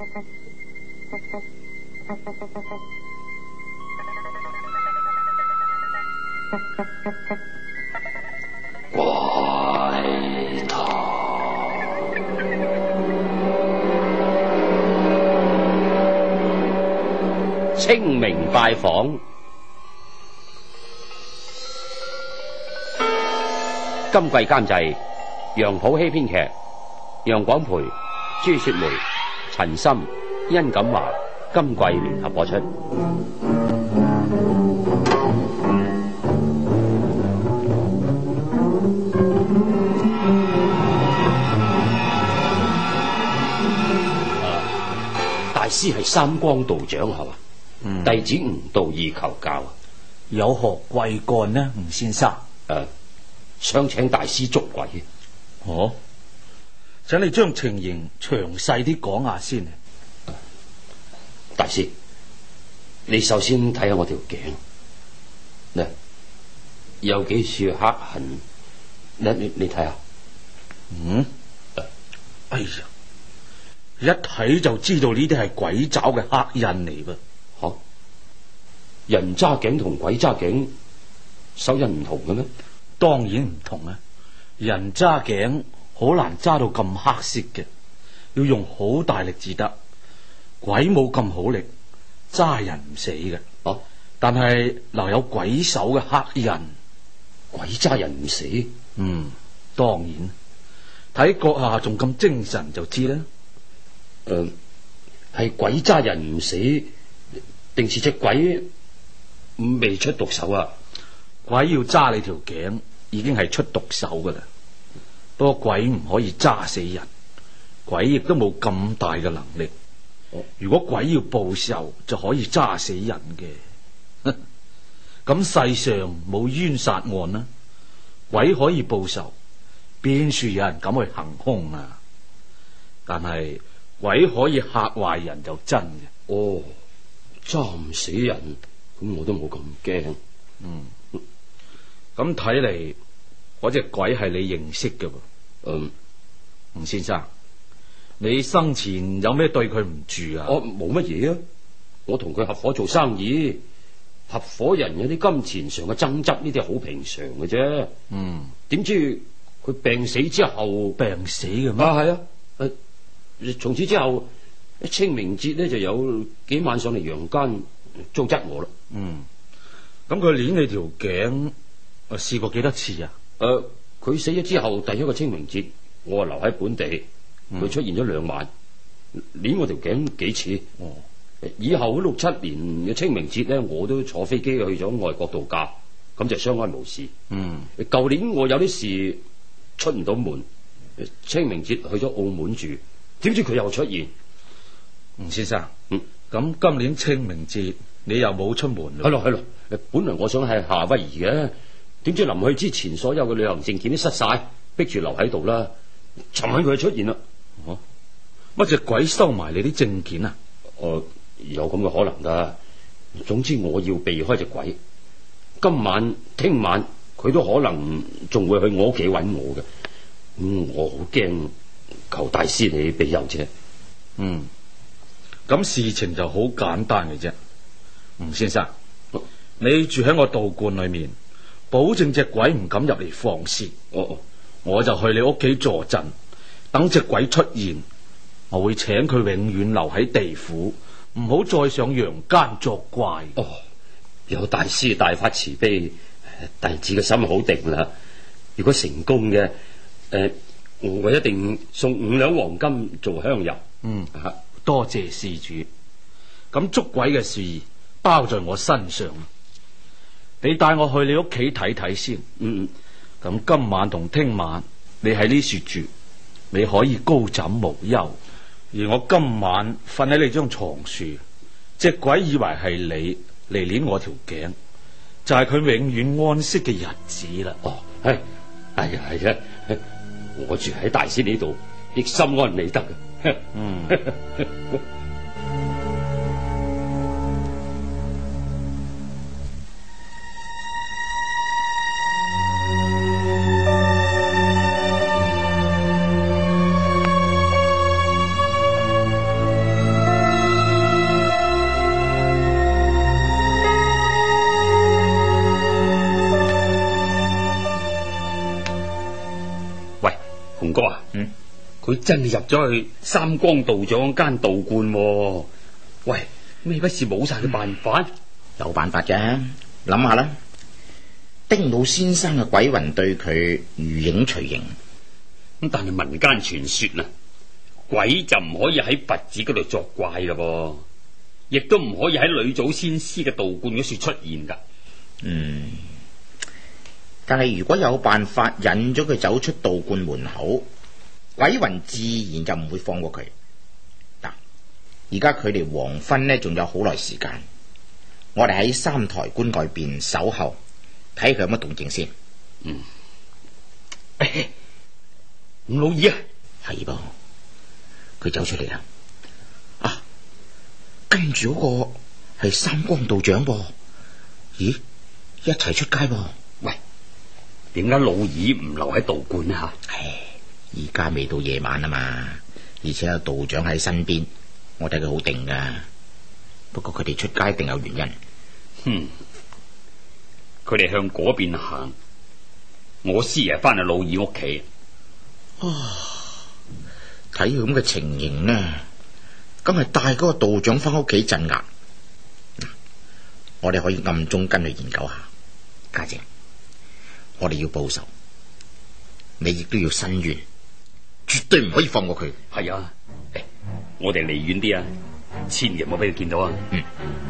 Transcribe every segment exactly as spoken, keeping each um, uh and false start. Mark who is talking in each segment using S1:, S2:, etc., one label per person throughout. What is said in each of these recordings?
S1: 怪談清明拜訪。今季監製楊普希，編劇楊廣培、朱雪梅、陳森、殷錦華，今季聯合播出。大師係三光道長係嘛？嗯、弟子吳道義求教，
S2: 有何貴幹呢？吳先生，
S1: 誒、啊，想請大師捉鬼。
S2: 哦，請你將情形詳細啲講下先。
S1: 啊、大師，你首先睇下我條頸，嗱，有幾處黑痕，你你你睇下。
S2: 嗯，啊、哎呀！一睇就知道呢啲係鬼爪嘅黑印嚟噃。
S1: 吓、啊，人揸頸同鬼揸頸手印唔同嘅咩？
S2: 當然唔同啊！人揸頸好難揸到咁黑色嘅，要用好大力至得。鬼冇咁好力，揸人唔死嘅。哦、啊，但係留有鬼手嘅黑印，
S1: 鬼揸人唔死。
S2: 嗯，當然。睇閣下仲咁精神就知啦。
S1: 誒，係、呃、鬼揸人唔死，定是隻鬼未出毒手啊？
S2: 鬼要揸你條頸，已經係出毒手噶啦。不過鬼唔可以揸死人，鬼亦都冇咁大嘅能力。哦、如果鬼要報仇，就可以揸死人嘅。咁世上冇冤殺案啦，鬼可以報仇，邊處有人敢去行凶啊？但係鬼可以嚇壞人就真嘅。
S1: 哦，揸唔死人，咁我都冇咁驚。
S2: 嗯，咁睇嚟嗰隻鬼係你認識嘅噃。嗯，吳先生，你生前有咩對佢唔住啊？
S1: 我冇乜嘢啊，我同佢合夥做生意，合夥人有啲金錢上嘅爭執，呢啲係好平常嘅啫。嗯，點知佢病死之後，
S2: 病死嘅咩？
S1: 啊，係啊。從此之後，清明節咧就有幾晚上嚟陽間糟質我啦。
S2: 嗯，咁佢捏你條頸，我試過幾多次啊？
S1: 誒、呃，佢死咗之後第一個清明節，我啊留喺本地，佢、嗯、出現咗兩晚，捏我條頸幾次。哦，以後六七年嘅清明節咧，我都坐飛機去咗外國度假，咁就相安無事。嗯，舊年我有啲事出唔到門，清明節去咗澳門住。點知佢又出現？
S2: 吳先生，嗯，咁今年清明節你又冇出門咯？
S1: 係咯係咯，本來我想喺夏威夷嘅，點知臨去之前所有嘅旅行證件都失晒，逼住留喺度啦。尋晚佢就出現啦。
S2: 哦，乜隻鬼收埋你啲證件啊？
S1: 誒、呃，有咁嘅可能噶。總之我要避開隻鬼。今晚、聽晚佢都可能仲會去我屋企揾我嘅。嗯，我好驚。求大師你庇佑啫。
S2: 嗯，咁事情就好簡單嘅啫。吳先生，哦、你住喺我道觀裏面，保證隻鬼唔敢入嚟放肆。哦哦，我就去你屋企坐鎮，等隻鬼出現，我會請佢永遠留喺地府，唔好再上陽間作怪。
S1: 哦，有大師大發慈悲，弟子嘅心好定啦。如果成功嘅，誒、呃。我一定送五兩黃金做香油。
S2: 嗯，多謝施主。咁捉鬼嘅事包在我身上，你帶我去你屋企睇睇先。嗯，咁今晚同聽晚你喺呢處住，你可以高枕無憂。而我今晚瞓喺你張床樹，隻鬼以為係你嚟捏我條頸，就係、是、佢永遠安息嘅日子啦。
S1: 哦，係，係啊，係啊。我住喺大師呢度，亦心安理得嘅。嗯。 洪哥啊，
S3: 嗯，
S1: 佢真係入咗去三光道長間道觀喎。喂，咩不是冇晒嘅辦法？
S3: 有辦法嘅，諗下啦。丁老先生嘅鬼魂對佢如影隨形，
S1: 咁但係民間傳說啊，鬼就唔可以喺佛寺嗰度作怪噶噃，亦都唔可以喺女祖先師嘅道觀嗰處出現噶。
S3: 嗯，但係如果有辦法引咗佢走出道觀門口，鬼魂自然就唔會放過佢。嗱，而家距離黃昏呢，仲有好耐時間，我哋喺三台觀外邊守候，睇佢有乜動靜先。
S1: 嗯，吳老二啊，
S3: 係噃，佢走出嚟啦。啊，跟住嗰個係三光道長噃。咦，一齊出街噃。
S1: 喂，點解老二唔留喺道觀啊？
S3: 唉，而家未到夜晚啊嘛，而且有道長喺身邊，我睇佢好定噶。不過佢哋出街一定有原因。
S1: 哼，佢哋向嗰邊行，我師爺翻去老二屋企。
S3: 啊，睇佢咁嘅情形呢，咁係帶嗰個道長翻屋企鎮壓。我哋可以暗中跟佢研究下。家姐，我哋要報仇，你亦都要伸冤，絕對唔可以放過佢。
S1: 係啊，我哋離遠啲啊，千祈唔好俾佢見到啊。
S3: 嗯。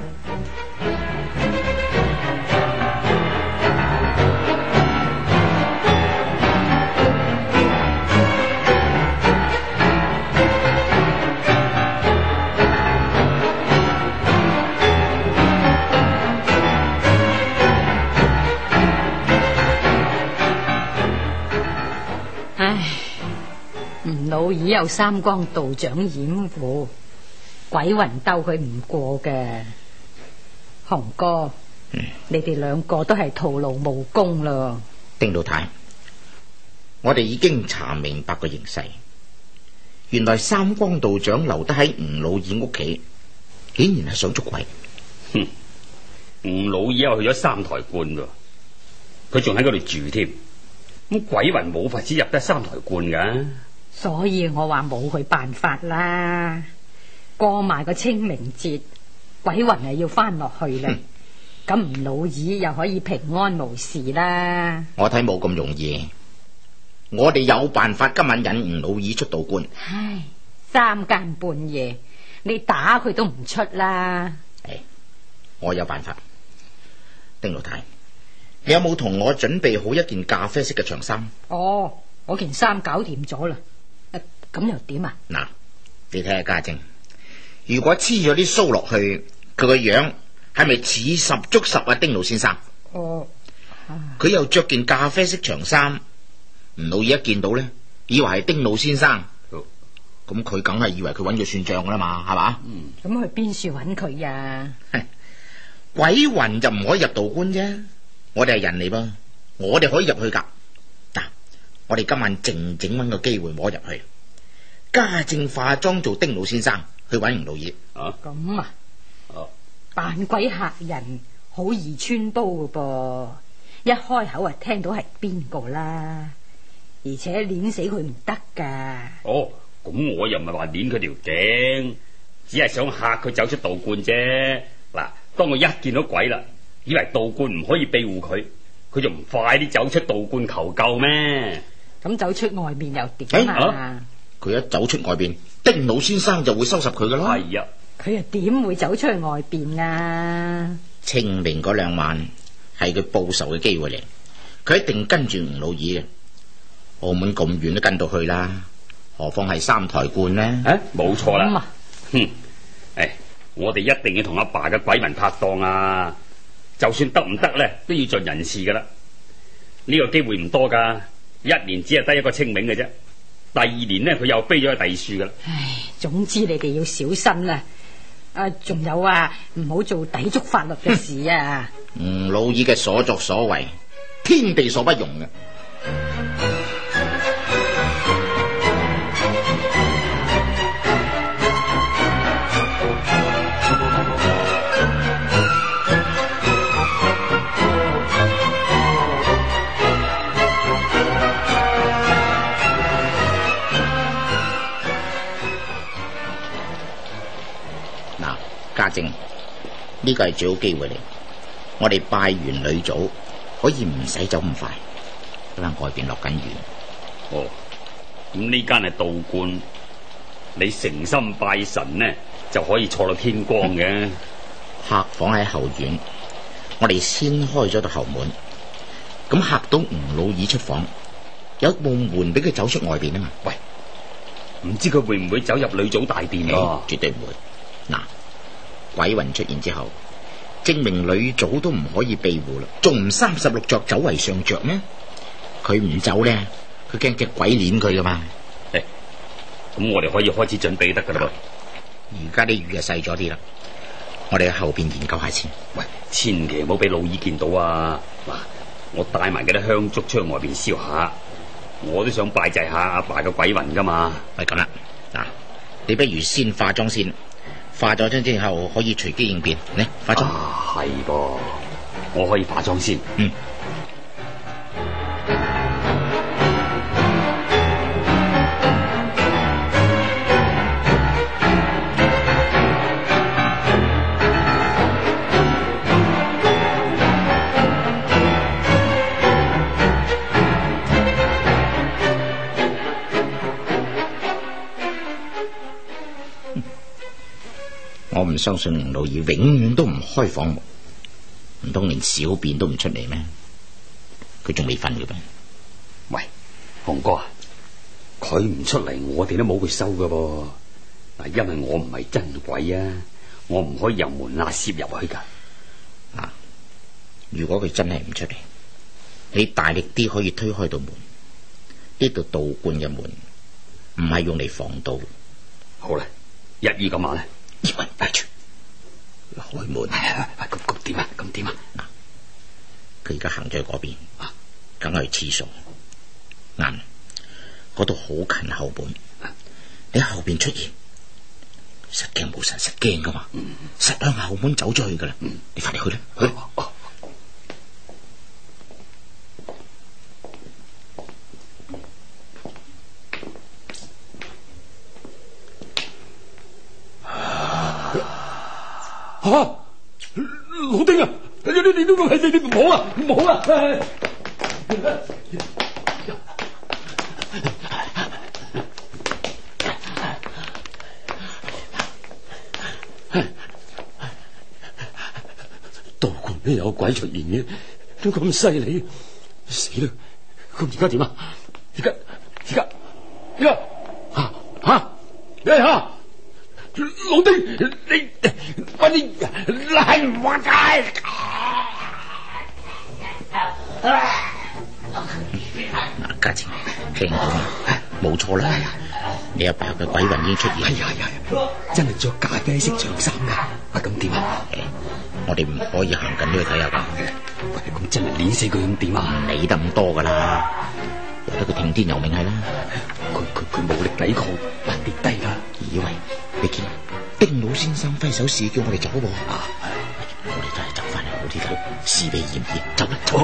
S4: 老二有三光道長掩護，鬼魂鬥佢唔過嘅。洪哥，嗯、你哋兩個都係徒勞無功咯。
S3: 丁老太，我哋已經查明白個形勢，原來三光道長留得喺吳老二屋企，顯然係想捉鬼。
S1: 哼，吳老二又去咗三台觀噶，佢仲喺嗰度住添。咁鬼魂冇法子入得三台觀噶。
S4: 所以我話冇佢辦法啦，過埋個清明節，鬼魂係要翻落去啦，咁吳老二又可以平安無事啦。
S3: 我睇冇咁容易，我哋有辦法今晚引吳老二出道觀。
S4: 唉，三更半夜你打佢都唔出啦。
S3: 誒，我有辦法。丁老太，你有冇同我準備好一件咖啡色嘅長衫？
S4: 哦，我件衫搞掂咗啦。咁又點啊？
S3: 嗱，你睇下家晶，如果黐咗啲鬚落去，佢個樣係咪似十足十啊？丁老先生，
S4: 哦，
S3: 佢又着件咖啡色長衫，吳老二一見到咧，以為係丁老先生，咁佢梗係以為佢揾佢算賬噶啦嘛，係嘛？
S4: 嗯，咁去邊處揾佢呀？
S3: 鬼魂就唔可以入道觀啫，我哋係人嚟噃，我哋可以入去噶。嗱，我哋今晚靜靜揾個機會摸入去。家政化妝做丁老先生去揾吳老二。
S1: 啊，
S4: 咁啊，
S1: 哦，
S4: 扮鬼嚇人好易穿煲噶噃，一開口啊聽到係邊個啦，而且捏死佢唔得噶。
S1: 哦，咁我又唔係話捏佢條頸，只係想嚇佢走出道觀啫。嗱，當我一見到鬼啦，以為道觀唔可以庇護佢，佢就唔快啲走出道觀求救咩？
S4: 咁走出外面又點啊？
S3: 佢一走出外邊，丁老先生就會收拾佢噶啦。
S1: 係啊，
S4: 佢又點會走出去外邊啊？
S3: 清明嗰兩晚係佢報仇嘅機會嚟，佢一定跟住吳老二嘅。澳門咁遠都跟到去啦，何況係三台觀呢？
S1: 誒，冇錯啦。
S4: 啊、
S1: 哼，誒，我哋一定要同阿爸嘅鬼魂拍檔啊！就算得唔得咧，都要盡人事噶啦。呢、這個機會唔多噶，一年只係得一個清明嘅啫。第二年呢，佢又飛咗去第二處噶啦。
S4: 唉，總之你哋要小心啦。啊，仲有啊，唔好做抵觸法律嘅事啊。
S3: 吳老二嘅所作所為，天地所不容嘅。 呢個係最好機會嚟，我哋拜完女祖可以唔使走咁快，因為外邊落緊雨。
S5: 哦，咁呢間係道觀，你誠心拜神呢，就可以坐到天光嘅。
S3: 客房喺後院，我哋先開咗道後門，咁嚇到吳老二出房，有道門俾佢走出外邊啊嘛。
S5: 喂，唔知佢會唔會走入女祖大殿啊？
S3: 絕對唔會。嗱，鬼魂出現之後，證明女祖都唔可以庇護啦，仲唔三十六着走為上着咩？佢唔走咧，佢驚隻鬼攆佢噶嘛。
S5: 誒，咁我哋可以開始準備得噶啦。
S3: 而家啲雨就細咗啲啦，我哋喺後邊研究下先。
S5: 喂，千祈唔好俾老二見到啊！嗱，我帶埋嗰啲香燭出去外邊燒下，我都想拜祭下阿爸嘅鬼魂噶嘛。
S3: 係咁啦，嗱，你不如先化妝先，化咗妝之後可以隨機應變。嚟化妝。
S5: 啊，係噃，我可以化妝先。
S3: 嗯。我唔相信吳老二永遠都唔開房門，唔通連小便都唔出嚟咩？佢仲未瞓嘅咩？
S5: 喂，紅哥啊，佢唔出嚟，我哋都冇佢收噶噃。嗱，因為我唔係真鬼啊，我唔可以由門罅攝入去噶。
S3: 嗱，如果佢真係唔出嚟，你大力啲可以推開道門。呢度道觀嘅門唔係用嚟防盜。
S5: 好啦，一於咁話咧。
S3: 葉問帶住開門。
S5: 咁咁點啊？咁點啊？
S3: 嗱，佢而家行咗去嗰邊，梗係去廁所。啱，嗰度好近後門。你喺後邊出現，實驚冇神，實驚噶嘛。嗯、實向後門走咗去噶啦。嗯、你快啲去啦，去。哦
S1: 吓、啊，老丁啊！你你你都係你你唔好啊，唔好啊！道觀都有鬼出現嘅，都咁犀利，死啦！咁而家點啊？而家而家而家吓吓哎吓！老丁，你快啲拉唔滑街！
S3: 家姐，聽到冇錯啦，你阿爸嘅鬼魂已經出現。
S5: 哎呀呀，真係着咖啡色長衫噶。啊，咁點啊？
S3: 我哋唔可以行近呢去睇下噶。
S5: 喂，咁真係碾死佢咁點啊？
S3: 唔理得咁多噶啦，由得佢聽天由命係啦。
S5: 佢佢佢冇力抵抗，跌低啦。
S3: 以為你見丁老先生揮手示意叫我哋走喎。啊，我哋都係走翻嚟好啲啦，事避嫌疑，走啦，走。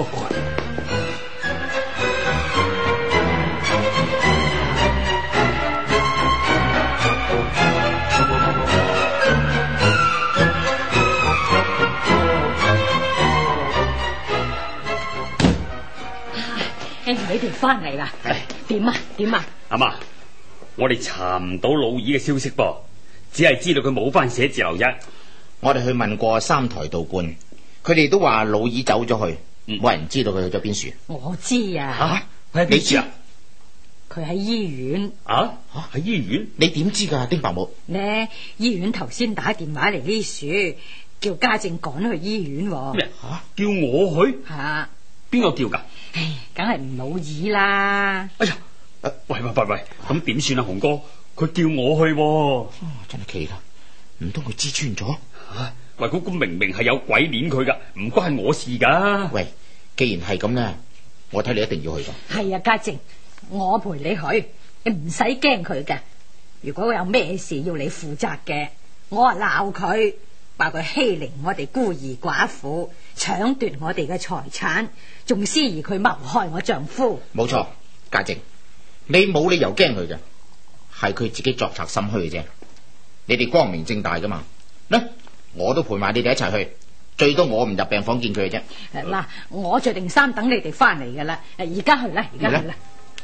S4: 你哋翻嚟啦？點啊？點啊？
S5: 阿媽，我哋查唔到老二嘅消息噃，只係知道佢冇翻寫字樓啫。
S3: 我哋去問過三台道觀，佢哋都話老二走咗去，冇、嗯、人知道佢去咗邊處。
S4: 我知啊。
S3: 吓，你知啊？
S4: 佢喺醫院。
S5: 啊？喺醫院？
S3: 你點知噶，丁伯母？
S4: 呢醫院頭先打電話嚟呢處，叫家政趕去醫院。
S5: 咩？吓？叫我去？
S4: 吓。
S5: 邊個叫噶？
S4: 唉，梗係吳老二啦。
S5: 哎呀，喂喂喂喂，咁點算啊？紅哥，佢叫我去、啊哦，
S3: 真係奇啦，唔通佢知穿咗？
S5: 啊、喂，嗰個明明係有鬼攆佢噶，唔關我事噶。
S3: 喂，既然係咁咧，我睇你一定要去噶。
S4: 係啊，家靜，我陪你去，你唔使驚佢嘅。如果有咩事要你負責嘅，我啊鬧佢。話佢欺凌我哋孤兒寡婦，搶奪我哋嘅財產，仲施疑佢謀害我丈夫。
S3: 冇錯，家靜，你冇理由驚佢嘅，係佢自己作賊心虛嘅啫。你哋光明正大噶嘛？呢， 我都陪埋你哋一齊去，最多我唔入病房見佢嘅啫。
S4: 嗱，我着定衫等你哋翻嚟噶啦，而家去啦，而家去啦。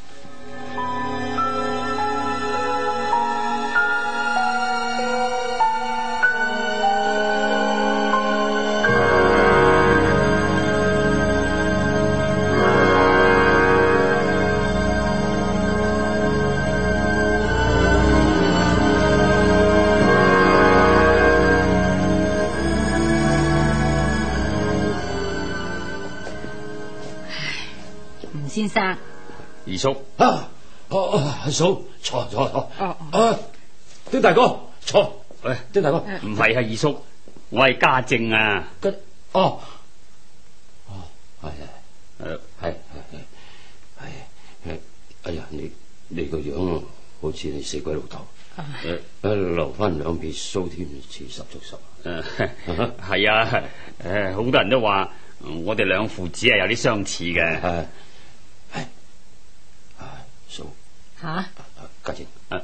S4: 先生，
S1: 二叔啊，哦、啊，阿嫂坐坐坐，哦啊，丁大哥坐，喂，丁大哥，
S5: 唔係啊，二叔，我係家政啊，
S1: 哦，哦，係係，誒，係係係，哎呀，你你個樣好似你死鬼老豆，誒誒，留翻兩撇鬚添，似十足十，
S5: 誒，係啊，誒，好多人都話我哋兩父子係有啲相似嘅。
S1: 係係嫂
S4: 吓，
S1: 家姐，誒，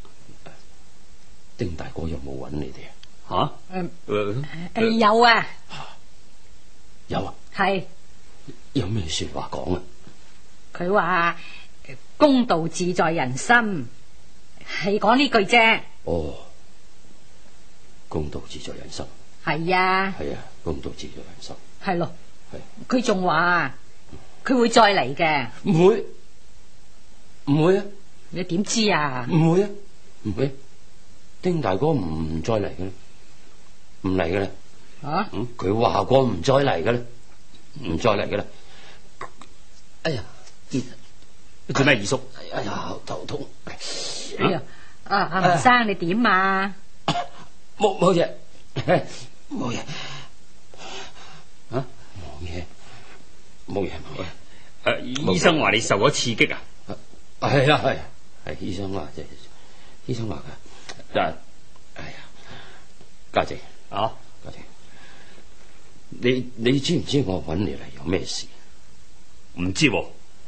S1: 丁大哥有冇揾你哋
S5: 啊？
S4: 吓，
S5: 誒
S4: 誒有啊，
S1: 有啊，
S4: 係，
S1: 有咩說話講啊？
S4: 佢話公道自在人心，係講呢句啫。
S1: 哦，公道自在人心。
S4: 係啊，
S1: 係啊，公道自在人心。
S4: 係咯，
S1: 係。
S4: 佢仲話佢會再嚟嘅。
S1: 唔會，唔會啊！
S4: 你點知啊？
S1: 唔會啊，唔會。丁大哥唔再嚟嘅啦，唔嚟嘅啦。
S4: 啊？
S1: 嗯，佢話過唔再嚟嘅啦，唔再嚟嘅啦。哎呀，
S5: 做咩二叔？
S1: 哎呀，頭痛。
S4: 哎呀，啊阿吳生你點啊？
S1: 冇冇嘢，冇嘢。啊？冇嘢，冇嘢，冇嘢。
S5: 誒，醫生話你受咗刺激啊？
S1: 係啊係，係醫生話啫，醫生話噶。但係，哎呀，家姐
S5: 啊，
S1: 家姐，你你知唔知我揾你嚟有咩事？
S5: 唔知喎。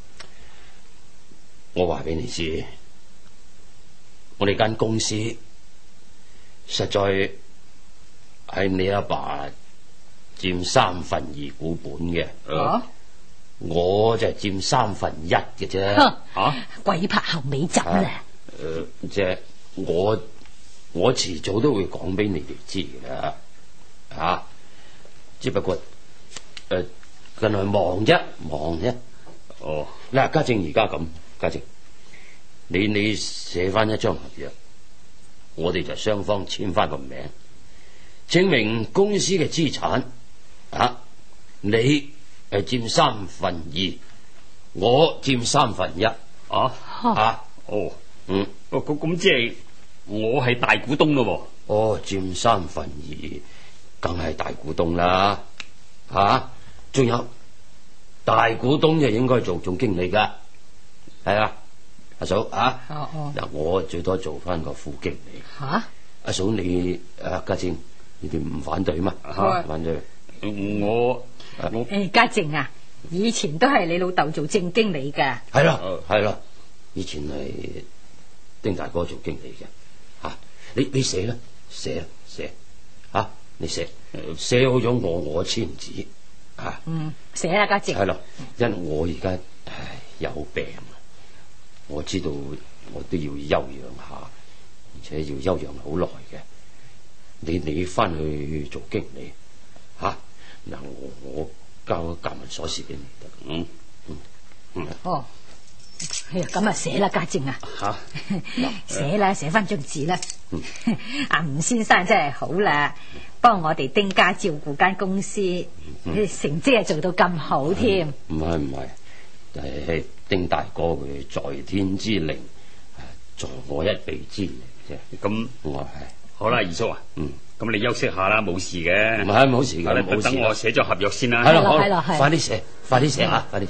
S1: 我話俾你知，我哋間公司實在係你阿爸佔三分二股本嘅，
S4: 啊、
S1: 我就佔三分一嘅啫。
S4: 啊，鬼拍後尾枕啦！
S1: 誒、呃，即係我我遲早都會講俾你哋知嘅啦，啊，只不過誒、呃、近來忙啫，忙啫。哦，嗱，家正而家咁。家姐，你你寫翻一張合約，我哋就雙方簽翻個名，證明公司嘅資產啊，你係佔三分二，我佔三分一，啊啊，哦，嗯，
S5: 哦咁咁即係我係大股東咯，
S1: 哦，佔三分二，梗係大股東啦，吓、啊，仲有大股東就應該做總經理噶。係啊，阿嫂啊，嗱、哦哦，我最多做翻個副經理。吓、啊，阿嫂你誒家正，你哋唔反對嘛？吓，反對。我我
S4: 誒家正啊，以前都係你老豆做正經理噶。
S1: 係咯係咯，以前係丁大哥做經理嘅。吓、啊，你你寫啦，寫啦寫，吓、啊、你寫，寫好咗我我簽字。吓、啊，
S4: 嗯，寫啦家正。
S1: 係咯，因為我而家唉有病。我知道我都要休養下，而且要休養好耐嘅。你你翻去做經理吓，嗱、啊、我我交夾文鎖匙俾你得。嗯嗯嗯。哦，
S4: 哎呀，咁啊寫啦，家正啊。吓，寫啦，寫翻張字啦。阿吳先生真係好啦，幫我哋丁家照顧間公司，嗯、成績係做到咁好添。
S1: 唔係唔係，係丁大哥佢在天之靈，助我一臂之力啫。咁我係
S5: 好啦，二叔啊，嗯，咁你休息下啦，冇事嘅。
S1: 唔係冇事嘅，
S5: 冇事。等我寫咗合約先啦。
S1: 係咯係咯，快啲寫，快啲寫吓，快啲寫。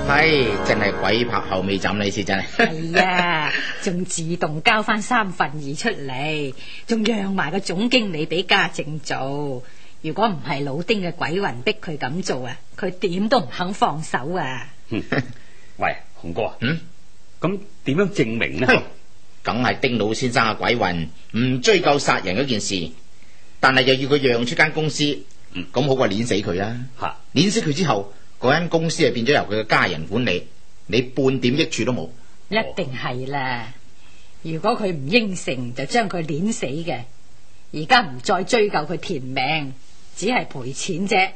S3: 係真係鬼拍後尾枕，你先真係。
S4: 係啊，仲自動交翻三分二出嚟，仲讓埋個總經理俾家政做。如果唔係老丁嘅鬼魂逼佢咁做啊，佢點都唔肯放手啊！
S5: 喂，洪哥啊，
S3: 嗯，
S5: 咁點樣證明呢？
S3: 梗係丁老先生嘅鬼魂唔追究殺人嗰件事，但係又要佢讓出間公司，咁、嗯、好過碾死佢啦。
S5: 吓，
S3: 碾死佢之後，嗰間公司就變咗由佢嘅家人管理，你半點益處都冇。
S4: 一定係啦！如果佢唔應承，就將佢碾死嘅。而家唔再追究佢填命，只係賠錢啫。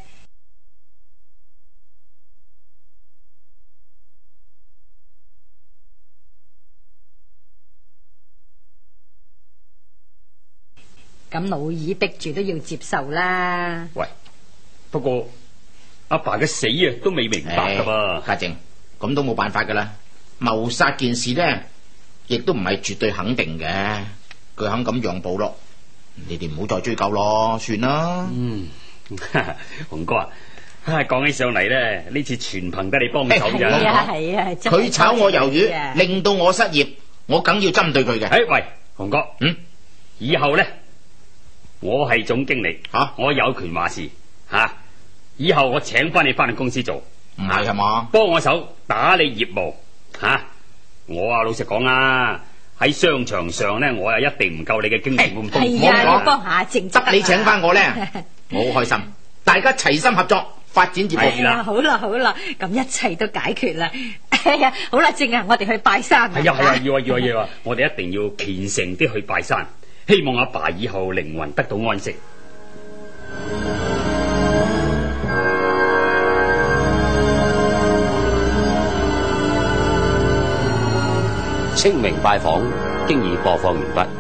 S4: 咁老二逼住都要接受啦。
S5: 喂，不過阿爸嘅死啊都未明白噶噃。
S3: 家正，咁都冇辦法噶啦。謀殺件事呢，亦都唔係絕對肯定嘅。佢肯咁讓步咯，你哋唔好再追究咯，算啦。
S5: 嗯，洪哥啊，講起上嚟咧，呢次全憑得你幫手咋。
S4: 係啊係啊，
S3: 佢炒我魷魚，令到我失業，我梗要針對佢嘅。
S5: 誒，喂，洪哥，
S3: 嗯，
S5: 以後咧，我係總經理，
S3: 吓，
S5: 我有權話事，吓，以後我請翻你翻去公司做，
S3: 唔係係嘛，
S5: 幫我手打理業務，吓，我啊老實講啊。喺商場上咧，我又一定唔夠你嘅經驗咁豐富。
S4: 係啊，你幫下正
S3: 執你請翻我咧，我好開心。大家齊心合作發展業務。
S4: 係啦，好啦好啦，咁一切都解決啦。哎呀，好啦，正啊，我哋去拜山。
S5: 係啊係啊，要啊要啊要啊！我哋一定要虔誠啲去拜山，希望阿爸以後靈魂得到安息。
S1: 清明拜訪經已播放完畢。